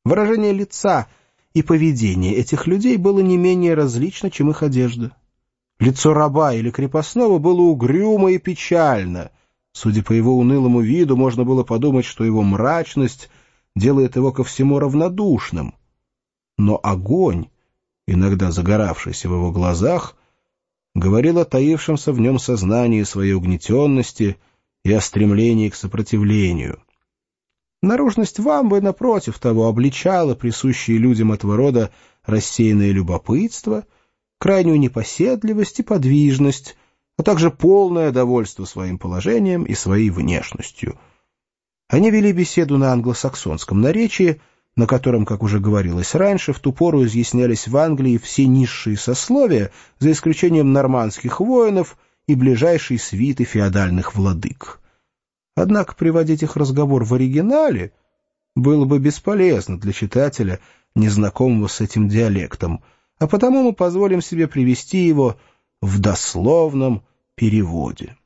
Выражение лица и поведение этих людей было не менее различно, чем их одежда. Лицо раба или крепостного было угрюмо и печально. Судя по его унылому виду, можно было подумать, что его мрачность делает его ко всему равнодушным. Но огонь, иногда загоравшийся в его глазах, говорил о таившемся в нем сознании своей угнетенности и о стремлении к сопротивлению. Наружность Вамбы, напротив того, обличала присущие людям этого рода рассеянное любопытство, крайнюю непоседливость и подвижность, а также полное довольство своим положением и своей внешностью. Они вели беседу на англосаксонском наречии, на котором, как уже говорилось раньше, в ту пору изъяснялись в Англии все низшие сословия, за исключением нормандских воинов и ближайшей свиты феодальных владык. Однако приводить их разговор в оригинале было бы бесполезно для читателя, незнакомого с этим диалектом, а потому мы позволим себе привести его в дословном переводе.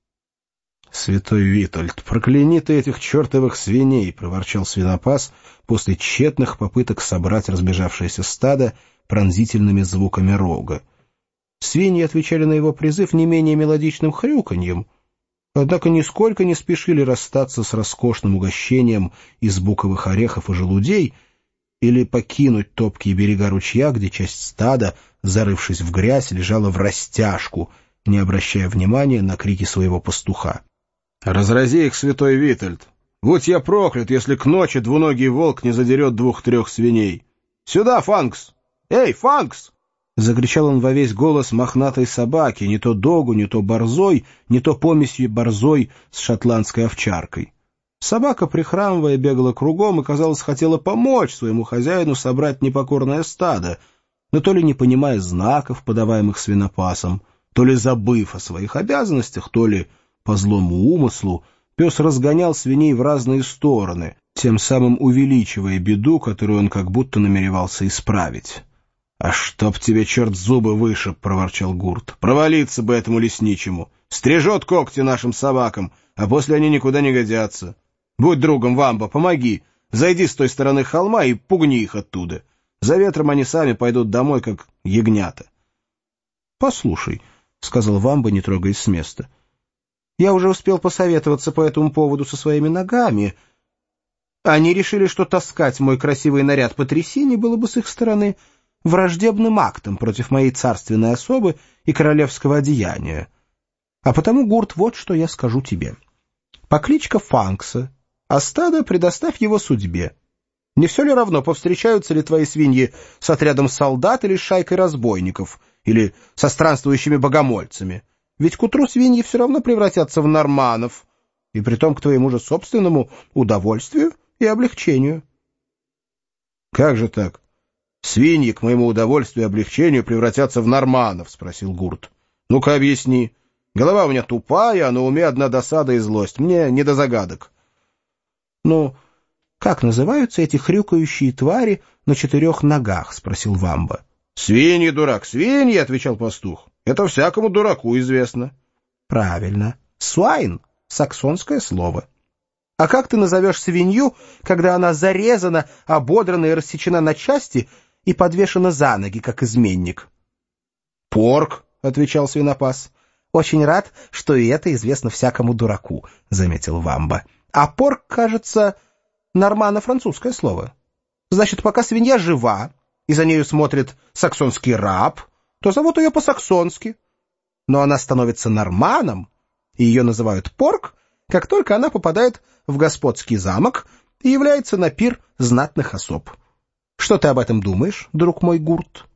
«Святой Витольд, прокляни ты этих чертовых свиней!» — проворчал свинопас после тщетных попыток собрать разбежавшееся стадо пронзительными звуками рога. Свиньи отвечали на его призыв не менее мелодичным хрюканьем, однако нисколько не спешили расстаться с роскошным угощением из буковых орехов и желудей или покинуть топкие берега ручья, где часть стада, зарывшись в грязь, лежала врастяжку, не обращая внимания на крики своего пастуха. «Разрази их, святой Витольд! Будь я проклят, если к ночи двуногий волк не задерет 2-3 свиней! Сюда, Фанкс! Эй, Фанкс!» Закричал он во весь голос мохнатой собаки, не то догу, не то борзой, не то помесью борзой с шотландской овчаркой. Собака, прихрамывая, бегала кругом и, казалось, хотела помочь своему хозяину собрать непокорное стадо, но то ли не понимая знаков, подаваемых свинопасом, то ли забыв о своих обязанностях, то ли по злому умыслу, пес разгонял свиней в разные стороны, тем самым увеличивая беду, которую он как будто намеревался исправить. «А чтоб тебе черт зубы вышиб!» — проворчал Гурт. «Провалиться бы этому лесничему! Стрижет когти нашим собакам, а после они никуда не годятся. Будь другом, Вамба, помоги! Зайди с той стороны холма и пугни их оттуда. За ветром они сами пойдут домой, как ягнята». «Послушай», — сказал Вамба, не трогаясь с места, — «я уже успел посоветоваться по этому поводу со своими ногами. Они решили, что таскать мой красивый наряд по трясине было бы с их стороны враждебным актом против моей царственной особы и королевского одеяния. А потому, Гурт, вот что я скажу тебе. Покличка Фанкса, а стадо предоставь его судьбе. Не все ли равно, повстречаются ли твои свиньи с отрядом солдат или с шайкой разбойников, или со странствующими богомольцами? Ведь к утру свиньи все равно превратятся в норманов, и притом к твоему же собственному удовольствию и облегчению». «Как же так? Свиньи к моему удовольствию и облегчению превратятся в норманов?» — спросил Гурт. «Ну-ка объясни. Голова у меня тупая, а на уме одна досада и злость. Мне не до загадок». «Ну, как называются эти хрюкающие твари на 4 ногах?» — спросил Вамба. «Свиньи, дурак, свиньи!» — отвечал пастух. «Это всякому дураку известно». «Правильно. Свайн — саксонское слово. А как ты назовешь свинью, когда она зарезана, ободрана и рассечена на части и подвешена за ноги, как изменник?» «Порк», — отвечал свинопас. «Очень рад, что и это известно всякому дураку», — заметил Вамба. «А порк, кажется, нормано-французское слово. Значит, пока свинья жива, и за нею смотрит саксонский раб, то зовут ее по-саксонски. Но она становится норманом, и ее называют порк, как только она попадает в господский замок и является на пир знатных особ. Что ты об этом думаешь, друг мой Гурт?»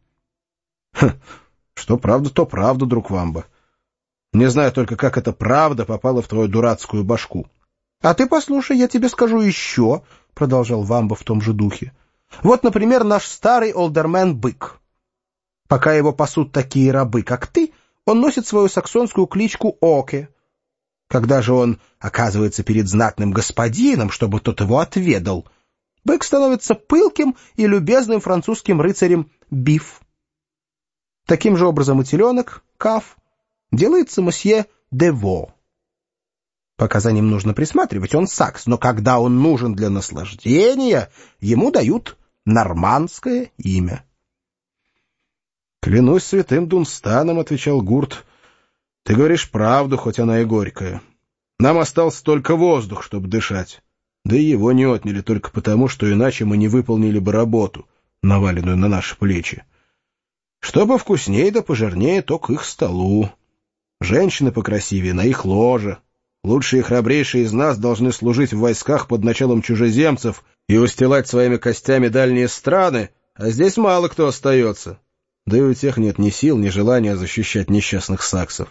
«Что правда, то правда, друг Вамба. Не знаю только, как эта правда попала в твою дурацкую башку». «А ты послушай, я тебе скажу еще», — продолжал Вамба в том же духе. «Вот, например, наш старый олдермен-бык. Пока его пасут такие рабы, как ты, он носит свою саксонскую кличку Оке. Когда же он оказывается перед знатным господином, чтобы тот его отведал, бык становится пылким и любезным французским рыцарем Биф. Таким же образом и теленок, Каф, делается мосье Дево. Пока за ним нужно присматривать, он сакс, но когда он нужен для наслаждения, ему дают нормандское имя. «Клянусь святым Дунстаном», — отвечал Гурт, — «ты говоришь правду, хоть она и горькая. Нам остался только воздух, чтобы дышать. Да и его не отняли только потому, что иначе мы не выполнили бы работу, наваленную на наши плечи. Что повкуснее да пожирнее, то к их столу. Женщины покрасивее на их ложе. Лучшие и храбрейшие из нас должны служить в войсках под началом чужеземцев и устилать своими костями дальние страны, а здесь мало кто остается. Да и у тех нет ни сил, ни желания защищать несчастных саксов.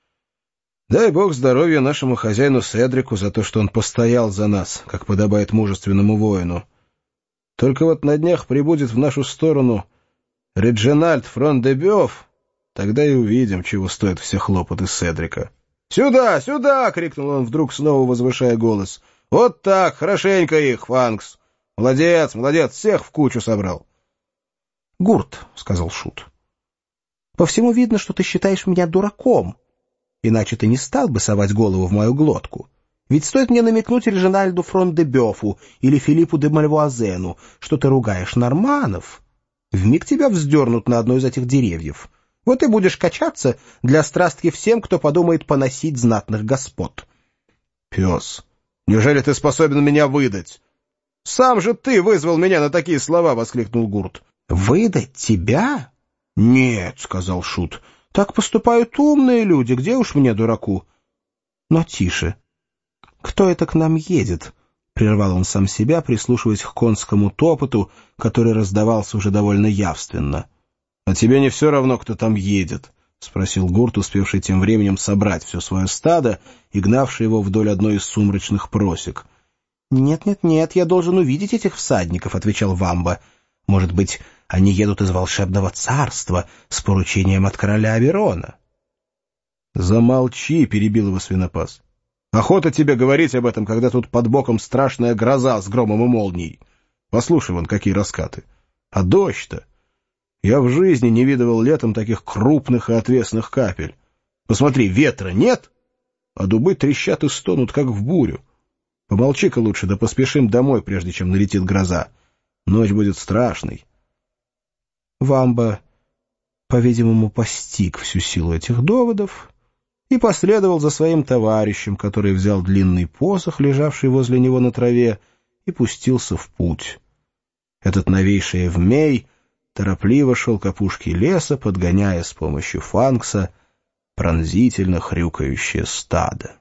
Дай бог здоровья нашему хозяину Седрику за то, что он постоял за нас, как подобает мужественному воину. Только вот на днях прибудет в нашу сторону Реджинальд Фрон-де-Бёв, тогда и увидим, чего стоят все хлопоты Седрика. «Сюда, сюда!» — крикнул он вдруг, снова возвышая голос. «Вот так, хорошенько их, Фанкс! Молодец, молодец, всех в кучу собрал!» «Гурт», — сказал Шут, — «по всему видно, что ты считаешь меня дураком. Иначе ты не стал бы совать голову в мою глотку. Ведь стоит мне намекнуть Режинальду Фрон-де-Бёфу или Филиппу де Мальвуазену, что ты ругаешь норманов, вмиг тебя вздернут на одно из этих деревьев. Вот и будешь качаться для страстки всем, кто подумает поносить знатных господ». «Пес, неужели ты способен меня выдать? Сам же ты вызвал меня на такие слова!» — воскликнул Гурт. «Выдать тебя?» «Нет», — сказал Шут. «Так поступают умные люди, где уж мне, дураку?» «Но тише. Кто это к нам едет?» — прервал он сам себя, прислушиваясь к конскому топоту, который раздавался уже довольно явственно. «А тебе не все равно, кто там едет?» — спросил Гурт, успевший тем временем собрать все свое стадо и гнавший его вдоль одной из сумрачных просек. «Нет, я должен увидеть этих всадников», — отвечал Вамба. «Может быть, они едут из волшебного царства с поручением от короля Аберона». «Замолчи», — перебил его свинопас. «Охота тебе говорить об этом, когда тут под боком страшная гроза с громом и молнией. Послушай вон, какие раскаты. А дождь-то! Я в жизни не видывал летом таких крупных и отвесных капель. Посмотри, ветра нет, а дубы трещат и стонут, как в бурю. Помолчи-ка лучше, да поспешим домой, прежде чем налетит гроза. Ночь будет страшной». Вамба, по-видимому, постиг всю силу этих доводов и последовал за своим товарищем, который взял длинный посох, лежавший возле него на траве, и пустился в путь. Этот новейший Эвмей торопливо шел к опушке леса, подгоняя с помощью Фанкса пронзительно хрюкающее стадо.